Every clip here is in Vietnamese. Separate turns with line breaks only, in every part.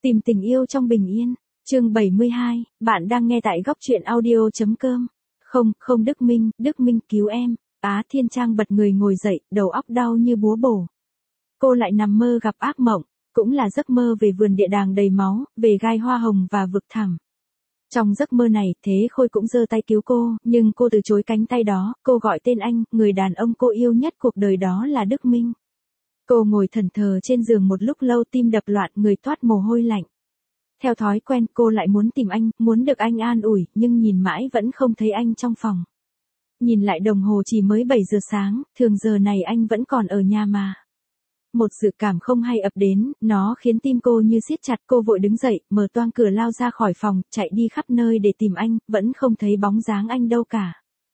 Tìm tình yêu trong bình yên. Chương 72, bạn đang nghe tại góc truyện audio.com. Không Đức Minh cứu em. Á Thiên Trang bật người ngồi dậy, đầu óc đau như búa bổ. Cô lại nằm mơ gặp ác mộng, cũng là giấc mơ về vườn địa đàng đầy máu, về gai hoa hồng và vực thẳm. Trong giấc mơ này, Thế Khôi cũng giơ tay cứu cô, nhưng cô từ chối cánh tay đó, cô gọi tên anh, người đàn ông cô yêu nhất cuộc đời đó là Đức Minh. Cô ngồi thẫn thờ trên giường một lúc lâu, tim đập loạn, người toát mồ hôi lạnh. Theo thói quen, cô lại muốn tìm anh, muốn được anh an ủi, nhưng nhìn mãi vẫn không thấy anh trong phòng. Nhìn lại đồng hồ chỉ mới 7 giờ sáng, thường giờ này anh vẫn còn ở nhà mà. Một dự cảm không hay ập đến, nó khiến tim cô như siết chặt, cô vội đứng dậy, mở toang cửa lao ra khỏi phòng, chạy đi khắp nơi để tìm anh, vẫn không thấy bóng dáng anh đâu cả.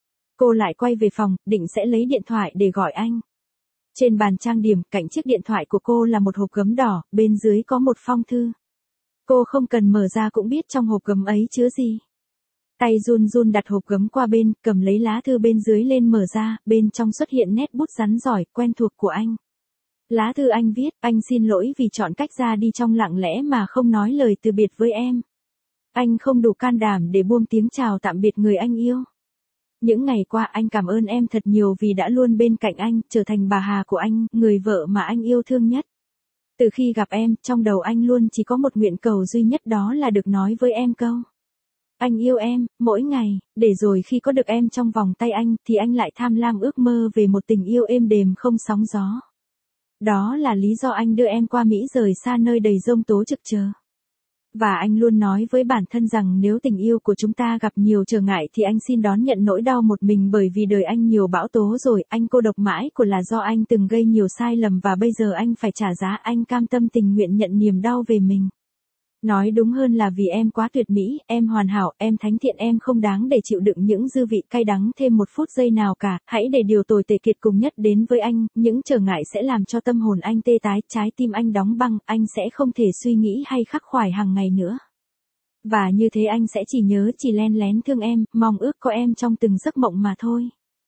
Cô lại quay về phòng, định sẽ lấy điện thoại để gọi anh. Trên bàn trang điểm, cạnh chiếc điện thoại của cô là một hộp gấm đỏ, bên dưới có một phong thư. Cô không cần mở ra cũng biết trong hộp gấm ấy chứa gì. Tay run run đặt hộp gấm qua bên, cầm lấy lá thư bên dưới lên mở ra, bên trong xuất hiện nét bút rắn giỏi, quen thuộc của anh. Lá thư anh viết, anh xin lỗi vì chọn cách ra đi trong lặng lẽ mà không nói lời từ biệt với em. Anh không đủ can đảm để buông tiếng chào tạm biệt người anh yêu. Những ngày qua anh cảm ơn em thật nhiều vì đã luôn bên cạnh anh, trở thành bà Hà của anh, người vợ mà anh yêu thương nhất. Từ khi gặp em, trong đầu anh luôn chỉ có một nguyện cầu duy nhất, đó là được nói với em câu. Anh yêu em, mỗi ngày, để rồi khi có được em trong vòng tay anh, thì anh lại tham lam ước mơ về một tình yêu êm đềm không sóng gió. Đó là lý do anh đưa em qua Mỹ rời xa nơi đầy giông tố trực chờ. Và anh luôn nói với bản thân rằng nếu tình yêu của chúng ta gặp nhiều trở ngại thì anh xin đón nhận nỗi đau một mình, bởi vì đời anh nhiều bão tố rồi, anh cô độc mãi của là do anh từng gây nhiều sai lầm và bây giờ anh phải trả giá, anh cam tâm tình nguyện nhận niềm đau về mình. Nói đúng hơn là vì em quá tuyệt mỹ, em hoàn hảo, em thánh thiện, em không đáng để chịu đựng những dư vị cay đắng thêm một phút giây nào cả, hãy để điều tồi tệ kiệt cùng nhất đến với anh, những trở ngại sẽ làm cho tâm hồn anh tê tái, trái tim anh đóng băng, anh sẽ không thể suy nghĩ hay khắc khoải hàng ngày nữa. Và như thế anh sẽ chỉ nhớ, chỉ len lén thương em, mong ước có em trong từng giấc mộng mà thôi.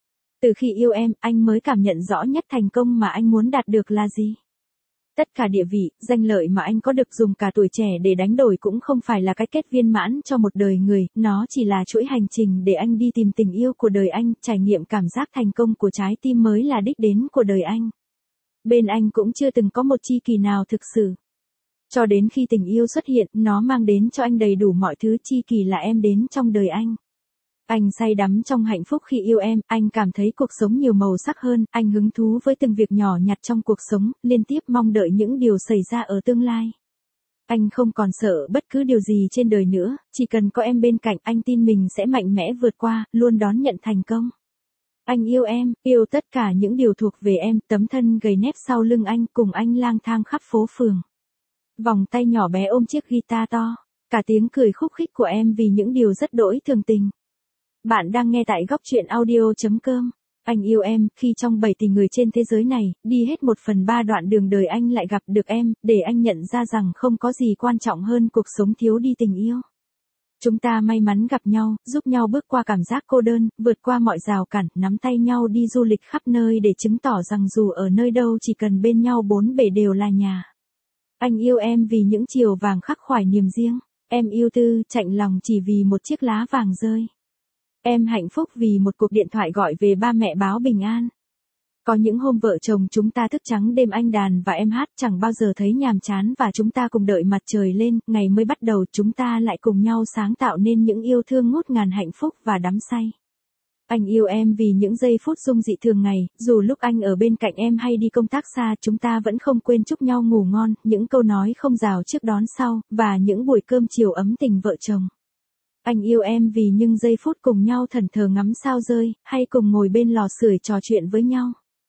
Từ khi yêu em, anh mới cảm nhận rõ nhất thành công mà anh muốn đạt được là gì. Tất cả địa vị, danh lợi mà anh có được dùng cả tuổi trẻ để đánh đổi cũng không phải là cái kết viên mãn cho một đời người, nó chỉ là chuỗi hành trình để anh đi tìm tình yêu của đời anh, trải nghiệm cảm giác thành công của trái tim mới là đích đến của đời anh. Bên anh cũng chưa từng có một tri kỷ nào thực sự. Cho đến khi tình yêu xuất hiện, nó mang đến cho anh đầy đủ mọi thứ, tri kỷ là em đến trong đời anh. Anh say đắm trong hạnh phúc khi yêu em, anh cảm thấy cuộc sống nhiều màu sắc hơn, anh hứng thú với từng việc nhỏ nhặt trong cuộc sống, liên tiếp mong đợi những điều xảy ra ở tương lai. Anh không còn sợ bất cứ điều gì trên đời nữa, chỉ cần có em bên cạnh, anh tin mình sẽ mạnh mẽ vượt qua, luôn đón nhận thành công. Anh yêu em, yêu tất cả những điều thuộc về em, tấm thân gầy nép sau lưng anh, cùng anh lang thang khắp phố phường. Vòng tay nhỏ bé ôm chiếc guitar to, cả tiếng cười khúc khích của em vì những điều rất đỗi thường tình. Bạn đang nghe tại góc truyện audio.com. Anh yêu em, khi trong 7 tỷ người trên thế giới này, đi hết 1/3 đoạn đường đời anh lại gặp được em, để anh nhận ra rằng không có gì quan trọng hơn cuộc sống thiếu đi tình yêu. Chúng ta may mắn gặp nhau, giúp nhau bước qua cảm giác cô đơn, vượt qua mọi rào cản, nắm tay nhau đi du lịch khắp nơi để chứng tỏ rằng dù ở nơi đâu chỉ cần bên nhau bốn bể đều là nhà. Anh yêu em vì những chiều vàng khắc khoải niềm riêng, em yêu tư, chạnh lòng chỉ vì một chiếc lá vàng rơi. Em hạnh phúc vì một cuộc điện thoại gọi về ba mẹ báo bình an. Có những hôm vợ chồng chúng ta thức trắng đêm anh đàn và em hát chẳng bao giờ thấy nhàm chán, và chúng ta cùng đợi mặt trời lên, ngày mới bắt đầu chúng ta lại cùng nhau sáng tạo nên những yêu thương ngút ngàn hạnh phúc và đắm say. Anh yêu em vì những giây phút dung dị thường ngày, dù lúc anh ở bên cạnh em hay đi công tác xa, chúng ta vẫn không quên chúc nhau ngủ ngon, những câu nói không rào trước đón sau, và những buổi cơm chiều ấm tình vợ chồng. Anh yêu em vì những giây phút cùng nhau thẫn thờ ngắm sao rơi, hay cùng ngồi bên lò sưởi trò chuyện với nhau.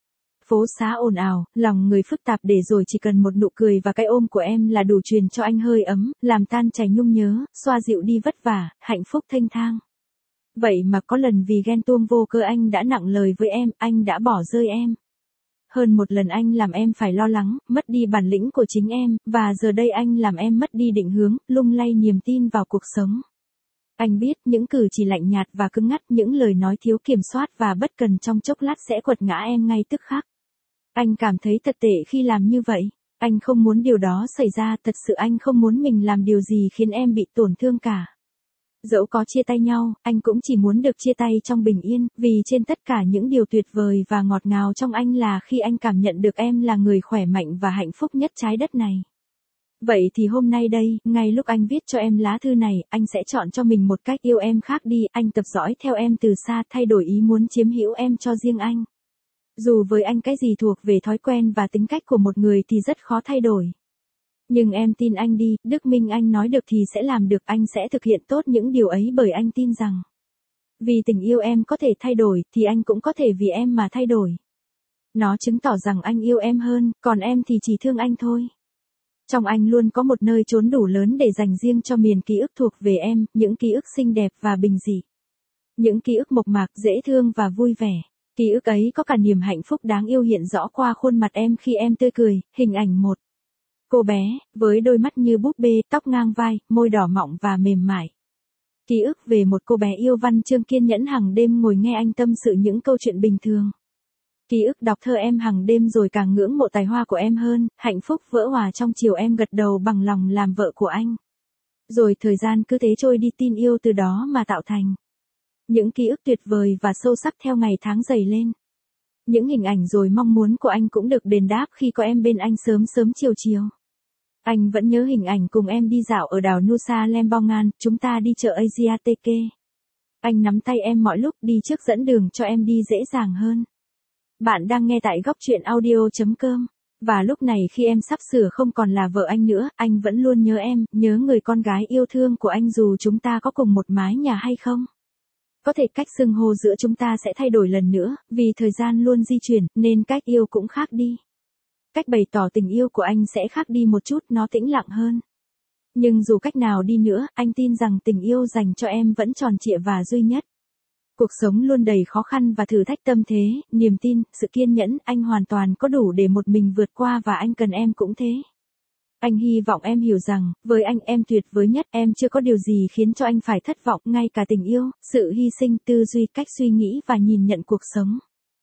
Phố xá ồn ào, lòng người phức tạp, để rồi chỉ cần một nụ cười và cái ôm của em là đủ truyền cho anh hơi ấm, làm tan chảy nhung nhớ, xoa dịu đi vất vả, hạnh phúc thênh thang. Vậy mà có lần vì ghen tuông vô cơ anh đã nặng lời với em, anh đã bỏ rơi em. Hơn một lần anh làm em phải lo lắng, mất đi bản lĩnh của chính em, và giờ đây anh làm em mất đi định hướng, lung lay niềm tin vào cuộc sống. Anh biết những cử chỉ lạnh nhạt và cứng ngắt, những lời nói thiếu kiểm soát và bất cần trong chốc lát sẽ quật ngã em ngay tức khắc. Anh cảm thấy thật tệ khi làm như vậy. Anh không muốn điều đó xảy ra, thật sự anh không muốn mình làm điều gì khiến em bị tổn thương cả. Dẫu có chia tay nhau, anh cũng chỉ muốn được chia tay trong bình yên, vì trên tất cả những điều tuyệt vời và ngọt ngào trong anh là khi anh cảm nhận được em là người khỏe mạnh và hạnh phúc nhất trái đất này. Vậy thì hôm nay đây, ngay lúc anh viết cho em lá thư này, anh sẽ chọn cho mình một cách yêu em khác đi, anh tập dõi theo em từ xa, thay đổi ý muốn chiếm hữu em cho riêng anh. Dù với anh cái gì thuộc về thói quen và tính cách của một người thì rất khó thay đổi. Nhưng em tin anh đi, Đức Minh anh nói được thì sẽ làm được, anh sẽ thực hiện tốt những điều ấy bởi anh tin rằng vì tình yêu em có thể thay đổi thì anh cũng có thể vì em mà thay đổi. Nó chứng tỏ rằng anh yêu em hơn, còn em thì chỉ thương anh thôi. Trong anh luôn có một nơi trốn đủ lớn để dành riêng cho miền ký ức thuộc về em, những ký ức xinh đẹp và bình dị. Những ký ức mộc mạc, dễ thương và vui vẻ. Ký ức ấy có cả niềm hạnh phúc đáng yêu hiện rõ qua khuôn mặt em khi em tươi cười. Hình ảnh 1. Cô bé, với đôi mắt như búp bê, tóc ngang vai, môi đỏ mọng và mềm mại. Ký ức về một cô bé yêu văn chương kiên nhẫn hàng đêm ngồi nghe anh tâm sự những câu chuyện bình thường. Ký ức đọc thơ em hàng đêm rồi càng ngưỡng mộ tài hoa của em hơn, hạnh phúc vỡ hòa trong chiều em gật đầu bằng lòng làm vợ của anh. Rồi thời gian cứ thế trôi đi, tin yêu từ đó mà tạo thành. Những ký ức tuyệt vời và sâu sắc theo ngày tháng dày lên. Những hình ảnh rồi mong muốn của anh cũng được đền đáp khi có em bên anh sớm sớm chiều chiều. Anh vẫn nhớ hình ảnh cùng em đi dạo ở đảo Nusa Lembongan, chúng ta đi chợ Asiateke. Anh nắm tay em mọi lúc, đi trước dẫn đường cho em đi dễ dàng hơn. Bạn đang nghe tại góc truyện audio.com. Và lúc này khi em sắp sửa không còn là vợ anh nữa, anh vẫn luôn nhớ em, nhớ người con gái yêu thương của anh dù chúng ta có cùng một mái nhà hay không. Có thể cách xưng hô giữa chúng ta sẽ thay đổi lần nữa, vì thời gian luôn di chuyển, nên cách yêu cũng khác đi. Cách bày tỏ tình yêu của anh sẽ khác đi một chút, nó tĩnh lặng hơn. Nhưng dù cách nào đi nữa, anh tin rằng tình yêu dành cho em vẫn tròn trịa và duy nhất. Cuộc sống luôn đầy khó khăn và thử thách tâm thế, niềm tin, sự kiên nhẫn, anh hoàn toàn có đủ để một mình vượt qua và anh cần em cũng thế. Anh hy vọng em hiểu rằng, với anh em tuyệt vời nhất, em chưa có điều gì khiến cho anh phải thất vọng, ngay cả tình yêu, sự hy sinh, tư duy, cách suy nghĩ và nhìn nhận cuộc sống.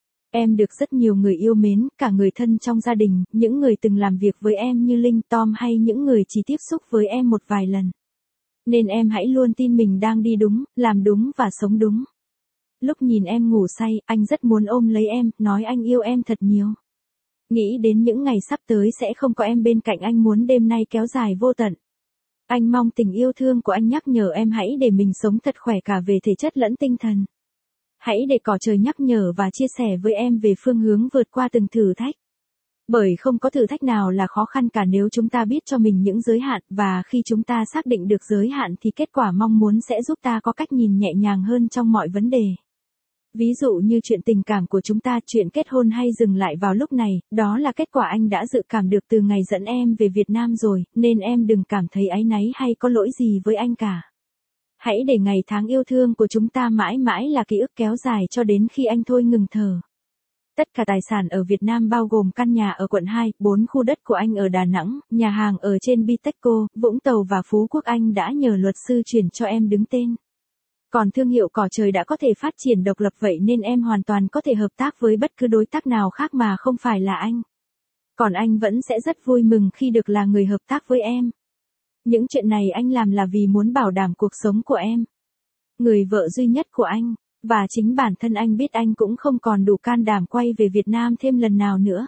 Em được rất nhiều người yêu mến, cả người thân trong gia đình, những người từng làm việc với em như Linh, Tom hay những người chỉ tiếp xúc với em một vài lần. Nên em hãy luôn tin mình đang đi đúng, làm đúng và sống đúng. Lúc nhìn em ngủ say, anh rất muốn ôm lấy em, nói anh yêu em thật nhiều. Nghĩ đến những ngày sắp tới sẽ không có em bên cạnh, anh muốn đêm nay kéo dài vô tận. Anh mong tình yêu thương của anh nhắc nhở em hãy để mình sống thật khỏe cả về thể chất lẫn tinh thần. Hãy để cỏ trời nhắc nhở và chia sẻ với em về phương hướng vượt qua từng thử thách. Bởi không có thử thách nào là khó khăn cả nếu chúng ta biết cho mình những giới hạn, và khi chúng ta xác định được giới hạn thì kết quả mong muốn sẽ giúp ta có cách nhìn nhẹ nhàng hơn trong mọi vấn đề. Ví dụ như chuyện tình cảm của chúng ta, chuyện kết hôn hay dừng lại vào lúc này, đó là kết quả anh đã dự cảm được từ ngày dẫn em về Việt Nam rồi, nên em đừng cảm thấy áy náy hay có lỗi gì với anh cả. Hãy để ngày tháng yêu thương của chúng ta mãi mãi là ký ức kéo dài cho đến khi anh thôi ngừng thở. Tất cả tài sản ở Việt Nam bao gồm căn nhà ở quận 2, 4 khu đất của anh ở Đà Nẵng, nhà hàng ở trên Bitexco, Vũng Tàu và Phú Quốc anh đã nhờ luật sư chuyển cho em đứng tên. Còn thương hiệu cỏ trời đã có thể phát triển độc lập, vậy nên em hoàn toàn có thể hợp tác với bất cứ đối tác nào khác mà không phải là anh. Còn anh vẫn sẽ rất vui mừng khi được là người hợp tác với em. Những chuyện này anh làm là vì muốn bảo đảm cuộc sống của em. Người vợ duy nhất của anh. Và chính bản thân anh biết anh cũng không còn đủ can đảm quay về Việt Nam thêm lần nào nữa.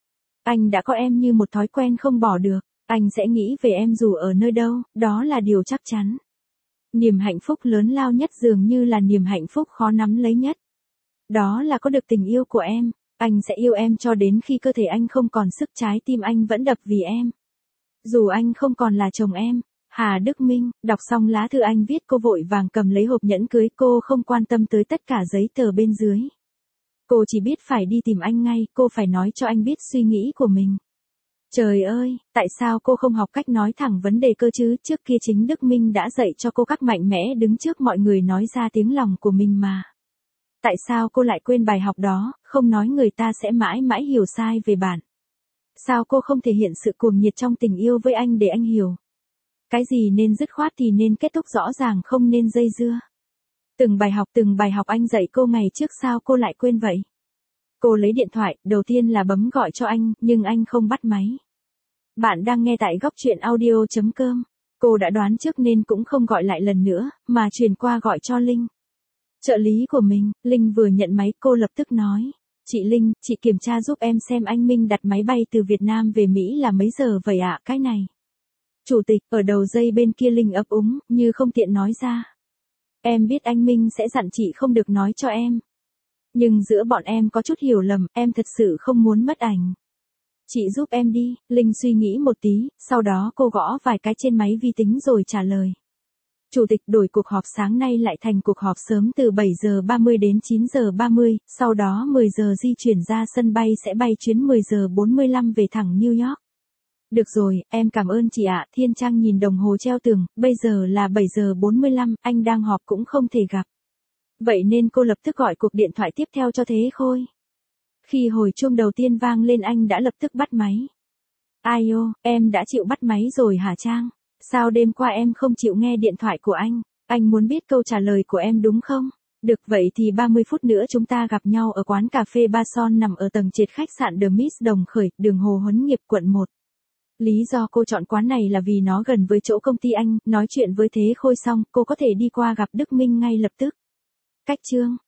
Anh đã có em như một thói quen không bỏ được. Anh sẽ nghĩ về em dù ở nơi đâu, đó là điều chắc chắn. Niềm hạnh phúc lớn lao nhất dường như là niềm hạnh phúc khó nắm lấy nhất. Đó là có được tình yêu của em. Anh sẽ yêu em cho đến khi cơ thể anh không còn sức, trái tim anh vẫn đập vì em. Dù anh không còn là chồng em. Hà Đức Minh, đọc xong lá thư anh viết, cô vội vàng cầm lấy hộp nhẫn cưới, cô không quan tâm tới tất cả giấy tờ bên dưới. Cô chỉ biết phải đi tìm anh ngay, cô phải nói cho anh biết suy nghĩ của mình. Trời ơi, tại sao cô không học cách nói thẳng vấn đề cơ chứ, trước kia chính Đức Minh đã dạy cho cô cách mạnh mẽ đứng trước mọi người nói ra tiếng lòng của mình mà. Tại sao cô lại quên bài học đó, không nói người ta sẽ mãi mãi hiểu sai về bạn. Sao cô không thể hiện sự cuồng nhiệt trong tình yêu với anh để anh hiểu. Cái gì nên dứt khoát thì nên kết thúc rõ ràng, không nên dây dưa. Từng bài học anh dạy cô ngày trước, sao cô lại quên vậy? Cô lấy điện thoại, đầu tiên là bấm gọi cho anh, nhưng anh không bắt máy. Bạn đang nghe tại góc chuyện audio.com. Cô đã đoán trước nên cũng không gọi lại lần nữa, mà chuyển qua gọi cho Linh. Trợ lý của mình, Linh vừa nhận máy cô lập tức nói. Chị Linh, chị kiểm tra giúp em xem anh Minh đặt máy bay từ Việt Nam về Mỹ là mấy giờ vậy ạ? Cái này. Chủ tịch, ở đầu dây bên kia Linh ấp úng, như không tiện nói ra. Em biết anh Minh sẽ dặn chị không được nói cho em. Nhưng giữa bọn em có chút hiểu lầm, em thật sự không muốn mất ảnh. Chị giúp em đi, Linh suy nghĩ một tí, sau đó cô gõ vài cái trên máy vi tính rồi trả lời. Chủ tịch đổi cuộc họp sáng nay lại thành cuộc họp sớm từ 7 giờ 30 đến 9 giờ 30, sau đó 10 giờ di chuyển ra sân bay sẽ bay chuyến 10 giờ 45 về thẳng New York. Được rồi, em cảm ơn chị ạ. Thiên Trang nhìn đồng hồ treo tường, bây giờ là 7 giờ 45, anh đang họp cũng không thể gặp. Vậy nên cô lập tức gọi cuộc điện thoại tiếp theo cho Thế Khôi. Khi hồi chuông đầu tiên vang lên anh đã lập tức bắt máy. Ai ô, em đã chịu bắt máy rồi hả Trang? Sao đêm qua em không chịu nghe điện thoại của anh? Anh muốn biết câu trả lời của em đúng không? Được vậy thì 30 phút nữa chúng ta gặp nhau ở quán cà phê Ba Son nằm ở tầng trệt khách sạn The Miss Đồng Khởi, đường Hồ Huấn Nghiệp quận 1. Lý do cô chọn quán này là vì nó gần với chỗ công ty anh, nói chuyện với Thế Khôi xong, cô có thể đi qua gặp Đức Minh ngay lập tức. Cách chương